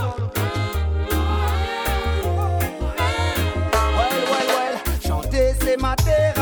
Chanter c'est ma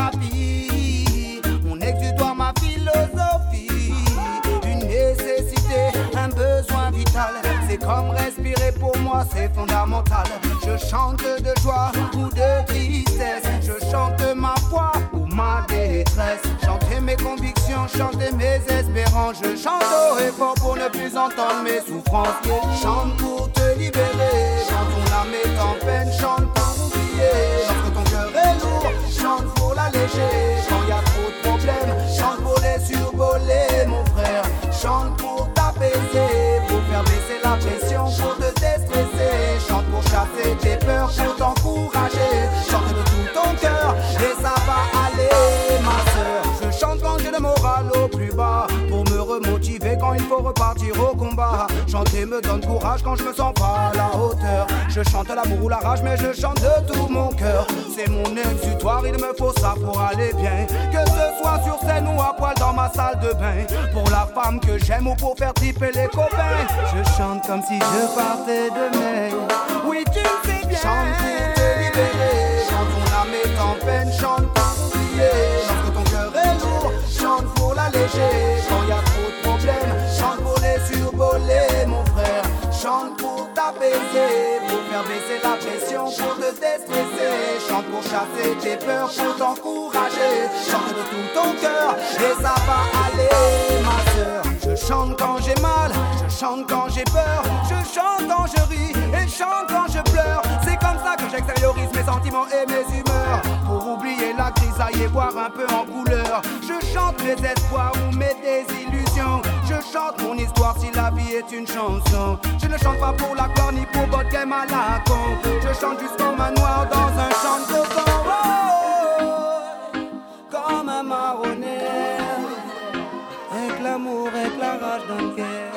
thérapie, mon exutoire, ma philosophie, une nécessité, un besoin vital. C'est comme respirer pour moi, c'est fondamental. Je chante de joie ou de tristesse, je chante ma foi ou ma détresse. Chanter mes convictions, chanter mes espérances. Je chante haut et fort pour ne plus entendre mes souffrances. Chante pour te libérer, chante ton âme est en peine, chante pour oublier. Lorsque ton cœur est lourd, chante pour l'alléger. Quand y a trop de problèmes, chante pour les survoler, mon frère. Chante pour t'apaiser, pour faire baisser la pression, pour te déstresser. Chante pour chasser tes peurs, pour t'encourager. Chante de tout ton cœur et ça va aller, ma sœur. Je chante quand j'ai le moral au plus bas, pour me remotiver quand il faut repartir au combat. Chanter me donne courage quand je me sens pas à la hauteur. Je chante l'amour ou la rage, mais je chante de tout mon cœur. C'est mon exutoire, il me faut ça pour aller bien. Que ce soit sur scène ou à poil dans ma salle de bain. Pour la femme que j'aime ou pour faire triper les copains. Je chante comme si je partais demain. Oui, tu le sais bien. Chante pour te libérer. Chante ton âme est en peine, chante pour oublier. Lorsque ton cœur est lourd, chante pour l'alléger. Quand y a trop de problèmes, chante pour les survoler, mon frère. Chante pour t'apaiser, pour faire baisser la pression, pour te déstresser. Chante pour chasser tes peurs, pour t'encourager. Chante de tout ton cœur et ça va aller, ma sœur. Je chante quand j'ai mal, je chante quand j'ai peur. Je chante quand je ris et je chante quand je pleure. C'est comme ça que j'extériorise mes sentiments et mes humeurs. Pour oublier la grisaille et voir un peu en couleur. Je chante mes espoirs ou mes désillusions. Je chante mon histoire si la vie est une chanson. Je ne chante pas pour la gloire ni pour votre game à la con. Je chante juste comme un noir dans un champ de coton. Oh, comme un marronnier, avec l'amour, avec la rage d'un cœur.